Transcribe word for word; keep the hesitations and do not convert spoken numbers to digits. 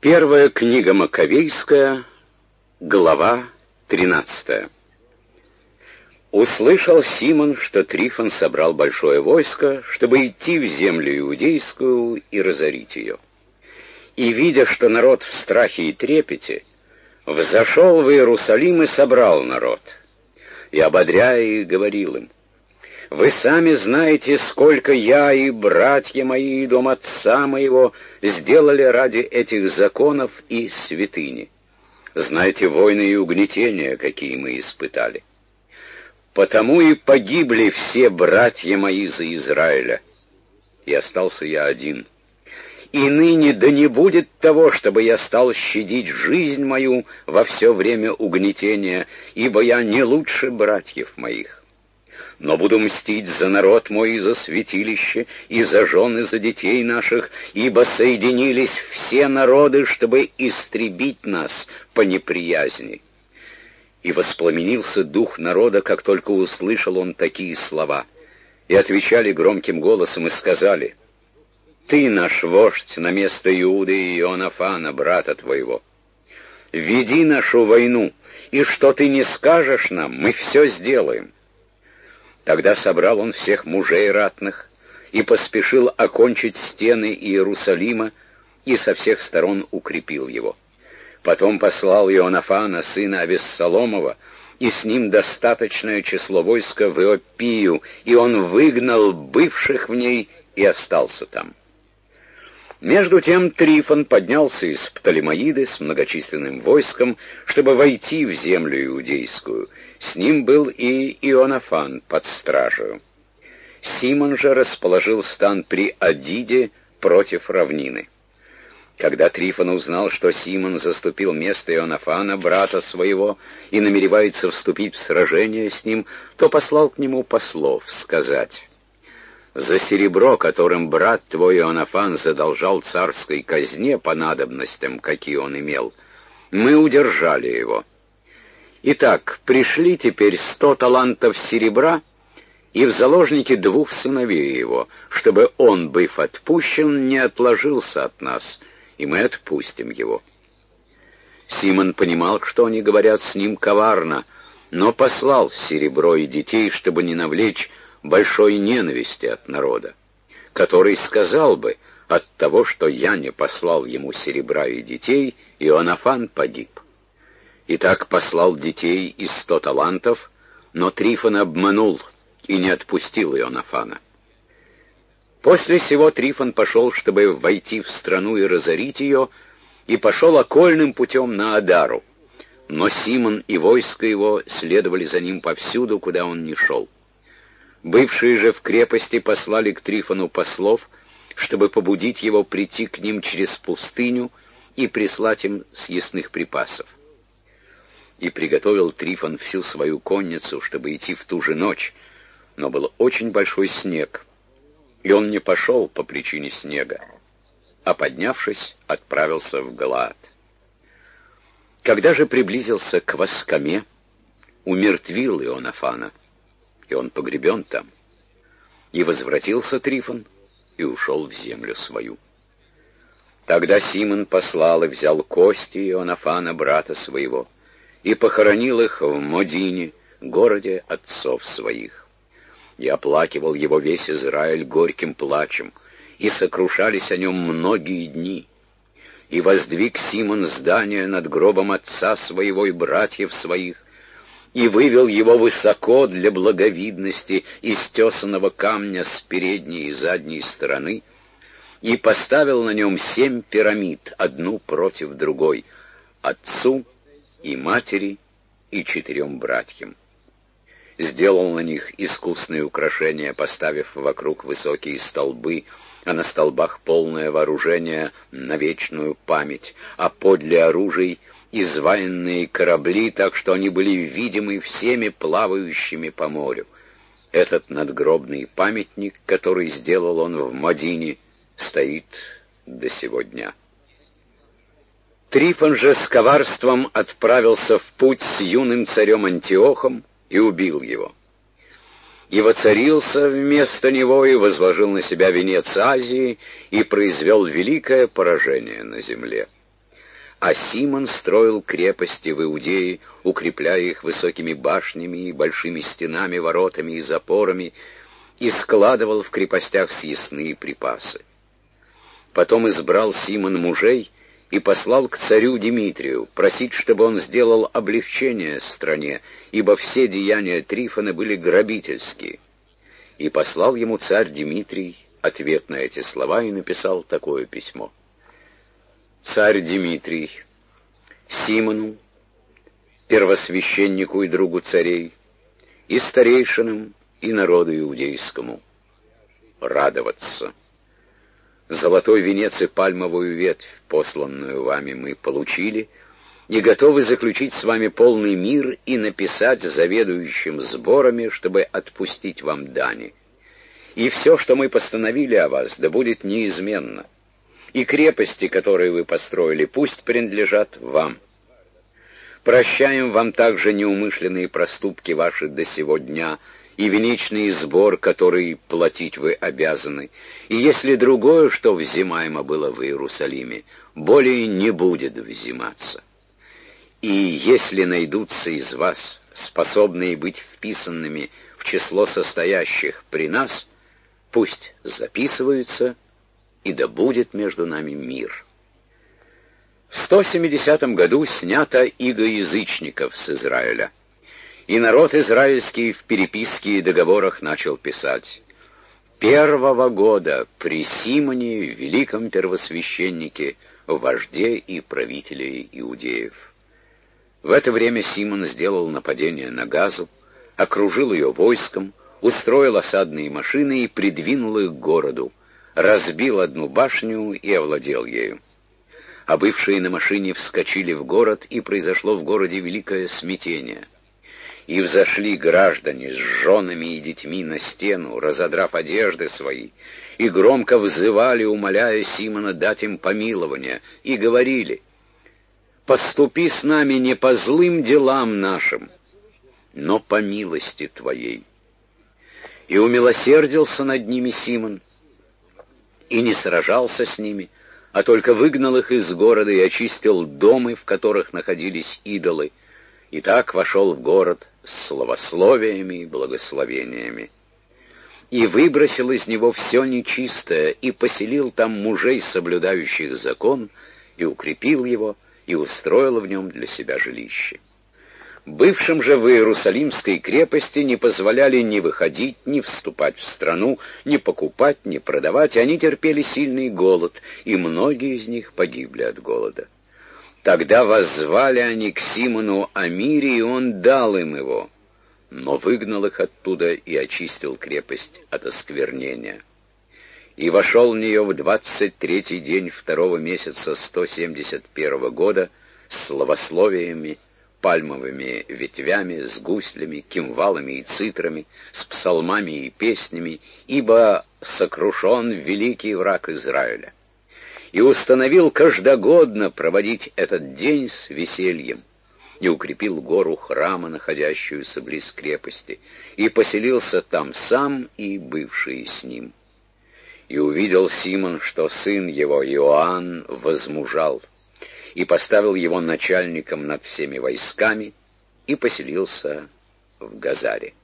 Первая книга Маковейская, глава тринадцатая. Услышал Симон, что Трифон собрал большое войско, чтобы идти в землю иудейскую и разорить ее. И, видя, что народ в страхе и трепете, взошел в Иерусалим и собрал народ, и, ободряя их, говорил им: «Вы сами знаете, сколько я и братья мои, и дом отца моего сделали ради этих законов и святыни. Знаете войны и угнетения, какие мы испытали. Потому и погибли все братья мои за Израиля, и остался я один. И ныне да не будет того, чтобы я стал щадить жизнь мою во все время угнетения, ибо я не лучше братьев моих. Но буду мстить за народ мой и за святилище, и за жен, и за детей наших, ибо соединились все народы, чтобы истребить нас по неприязни». И воспламенился дух народа, как только услышал он такие слова. И отвечали громким голосом и сказали: «Ты наш вождь на место Иуды и Иоаннафана, брата твоего. Веди нашу войну, и что ты не скажешь нам, мы все сделаем». Тогда собрал он всех мужей ратных и поспешил окончить стены Иерусалима и со всех сторон укрепил его. Потом послал Иоаннафана, сына Авессаломова, и с ним достаточное число войска в Иоппию, и он выгнал бывших в ней и остался там. Между тем Трифон поднялся из Птолемаиды с многочисленным войском, чтобы войти в землю иудейскую. С ним был и Иоаннафан под стражею. Симон же расположил стан при Адиде против равнины. Когда Трифон узнал, что Симон заступил место Иоаннафана, брата своего, и намеревается вступить в сражение с ним, то послал к нему послов сказать: «За серебро, которым брат твой Иоаннафан задолжал царской казне по надобностям, какие он имел, мы удержали его. Итак, пришли теперь сто талантов серебра и в заложники двух сыновей его, чтобы он, быв отпущен, не отложился от нас, и мы отпустим его». Симон понимал, что они говорят с ним коварно, но послал серебро и детей, чтобы не навлечь большой ненависти от народа, который сказал бы: «От того, что я не послал ему серебра и детей, Иоаннафан погиб». Итак, послал детей и сто талантов, но Трифон обманул и не отпустил Иоаннафана. После сего Трифон пошел, чтобы войти в страну и разорить ее, и пошел окольным путем на Адару. Но Симон и войско его следовали за ним повсюду, куда он ни шел. Бывшие же в крепости послали к Трифону послов, чтобы побудить его прийти к ним через пустыню и прислать им съестных припасов. И приготовил Трифон всю свою конницу, чтобы идти в ту же ночь, но был очень большой снег, и он не пошел по причине снега, а, поднявшись, отправился в Галаад. Когда же приблизился к Воскаме, умертвил Иоаннафана, и он погребен там. И возвратился Трифон и ушел в землю свою. Тогда Симон послал и взял кости Иоаннафана, брата своего, и похоронил их в Модине, городе отцов своих. И оплакивал его весь Израиль горьким плачем, и сокрушались о нем многие дни. И воздвиг Симон здание над гробом отца своего и братьев своих, и вывел его высоко для благовидности из тесаного камня с передней и задней стороны, и поставил на нем семь пирамид, одну против другой, отцу и матери и четырем братьям. Сделал на них искусные украшения, поставив вокруг высокие столбы, а на столбах полное вооружение на вечную память, а подле оружий изваянные корабли, так что они были видимы всеми плавающими по морю. Этот надгробный памятник, который сделал он в Модине, стоит до сего дня. Трифон же с коварством отправился в путь с юным царем Антиохом и убил его. И воцарился вместо него, и возложил на себя венец Азии, и произвел великое поражение на земле. а Симон строил крепости в Иудее, укрепляя их высокими башнями и большими стенами, воротами и запорами, и складывал в крепостях съестные припасы. Потом избрал Симон мужей и послал к царю Димитрию просить, чтобы он сделал облегчение стране, ибо все деяния Трифона были грабительские. И послал ему царь Димитрий ответ на эти слова и написал такое письмо. Царь Димитрий, Симону, первосвященнику и другу царей, и старейшинам, и народу иудейскому, радоваться. Золотой венец и пальмовую ветвь, посланную вами, мы получили, и готовы заключить с вами полный мир и написать заведующим сборами, чтобы отпустить вам дани. И все, что мы постановили о вас, да будет неизменно. И крепости, которые вы построили, пусть принадлежат вам. Прощаем вам также неумышленные проступки ваши до сего дня, и венечный сбор, который платить вы обязаны, и если другое, что взимаемо было в Иерусалиме, более не будет взиматься. И если найдутся из вас, способные быть вписанными в число состоящих при нас, пусть записываются, и да будет между нами мир. В сто семидесятом году снято иго язычников с Израиля, и народ израильский в переписке и договорах начал писать: «Первого года при Симоне, великом первосвященнике, вожде и правителе иудеев». В это время Симон сделал нападение на Газу, окружил ее войском, устроил осадные машины и придвинул их к городу, разбил одну башню и овладел ею. А бывшие на машине вскочили в город, и произошло в городе великое смятение. И взошли граждане с женами и детьми на стену, разодрав одежды свои, и громко взывали, умоляя Симона дать им помилование, и говорили: «Поступи с нами не по злым делам нашим, но по милости Твоей». И умилосердился над ними Симон, и не сражался с ними, а только выгнал их из города и очистил домы, в которых находились идолы, и так вошел в город с славословиями и благословениями. И выбросил из него все нечистое, и поселил там мужей, соблюдающих закон, и укрепил его, и устроил в нем для себя жилище. Бывшим же в Иерусалимской крепости не позволяли ни выходить, ни вступать в страну, ни покупать, ни продавать, они терпели сильный голод, и многие из них погибли от голода. Тогда воззвали они к Симону о мире, и он дал им его, но выгнал их оттуда и очистил крепость от осквернения. И вошел в нее в двадцать третий день второго месяца сто семьдесят первого года с славословиями, пальмовыми ветвями, с гуслями, кимвалами и цитрами, с псалмами и песнями, ибо сокрушен великий враг Израиля. И установил каждогодно проводить этот день с весельем, и укрепил гору храма, находящуюся близ крепости, и поселился там сам и бывшие с ним. И увидел Симон, что сын его Иоанн возмужал, и поставил его начальником над всеми войсками, и поселился в Газаре.